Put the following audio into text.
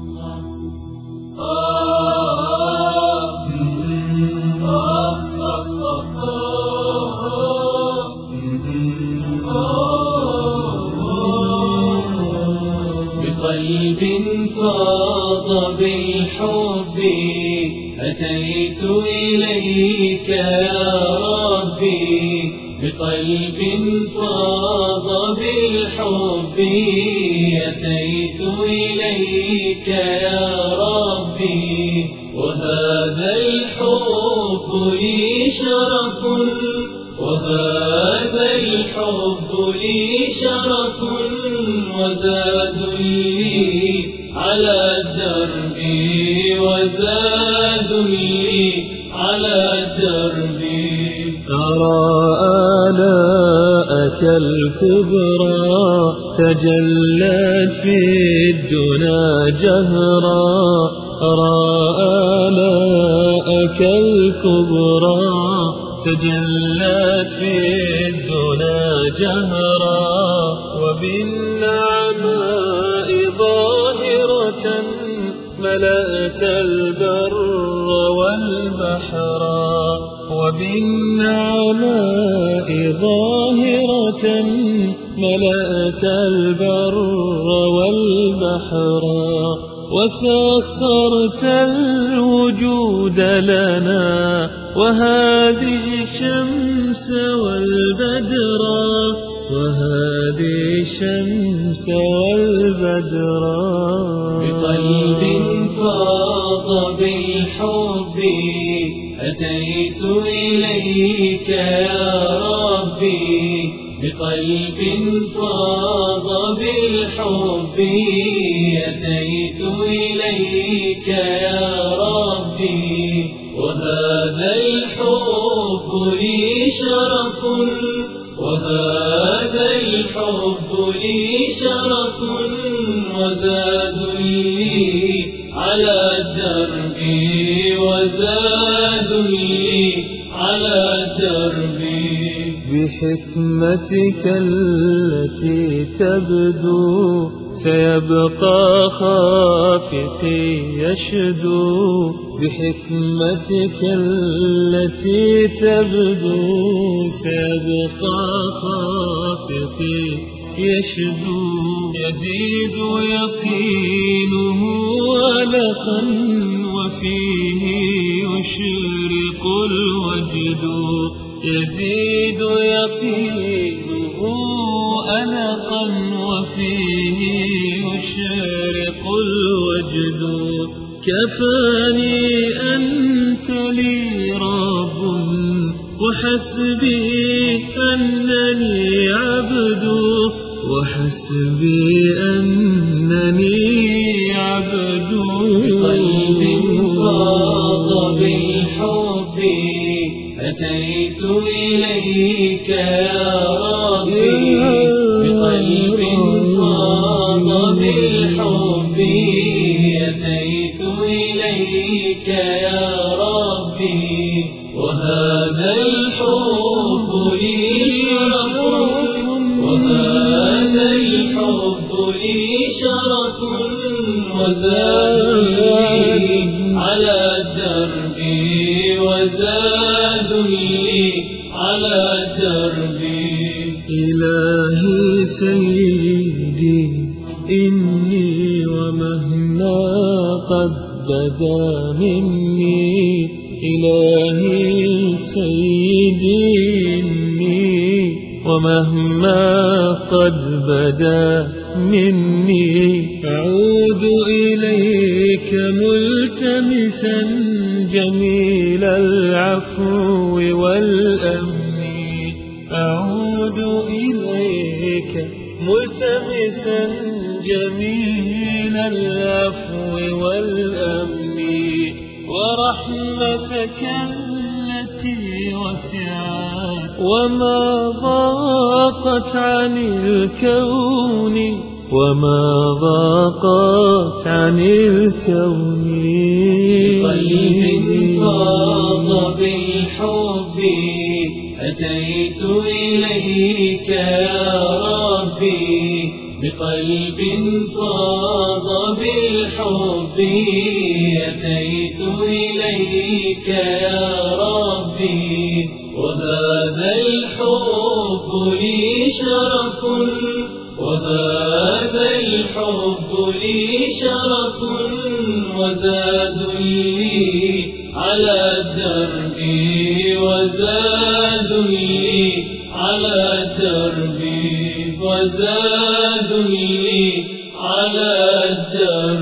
بقلب فاض بالحب أتيت إليك يا ربي، بقلب فاض بالحب أتيت إليك يا ربي، وهذا الحب لي شرف، وهذا الحب لي شرف، وزاد لي على الدرب، وزاد لي على الدرب. أرى آلاءك الكبرى تجلت في الدنا جهرا، أرى آلاءك الكبرى تجلت في الدنا جهرا، وبالنعماء ظاهرة ملأت البر والبحرا، وبالنعماء ظاهرة ملأت البر والبحرا، وسخرت الوجود لنا وهذه الشمس والبدرا، وهذه الشمس والبدرا. بقلب فاض بالحب أتيت إليك يا ربي، بقلب فاض بالحب أتيت إليك يا ربي، وهذا الحب لي شرف، وهذا الحب لي شرف، وزاد لي على الدرب، وزاد لي على الدرب. بحكمتك التي تبدو سيبقى خافقي يشدو، بحكمتك التي تبدو سيبقى خافقي يشدو، يزيد يقينه ولقا وفيه يشرق الوجد، يزيد يقينه ألقا وفيه يشرق الوجد. كفاني أنت لي رب وحسبي أنني عبد، وحسبي أنني عبد. بقلب فاض بالحب أتيت إليك يا ربي، بقلب فاض بالحب أتيت إليك يا ربي، وهذا الحب لي شرف، وهذا الحب لي شرف، وزاد لي على الدرب، وزاد لي على الدرب. إلهي سيدي إني ومهما قد بدا مني، إلهي سيدي إني ومهما قد بدا مني، أعود إليك ملتمسا جميل العفو والأمن، أعود إليك ملتمسا جميل العفو والأمن، ورحمتك التي وسعت وما ضاقت عن الكون، وما ضاقت عن الكون. بقلب فاض بالحب أتيت إليك يا ربي، بقلب فاض بالحب أتيت إليك يا ربي، وهذا الحب لي شرف، وهذا الحب لي شرف، وزاد لي على الدرب، وزاد لي على الدرب، وزاد لي على الدرب.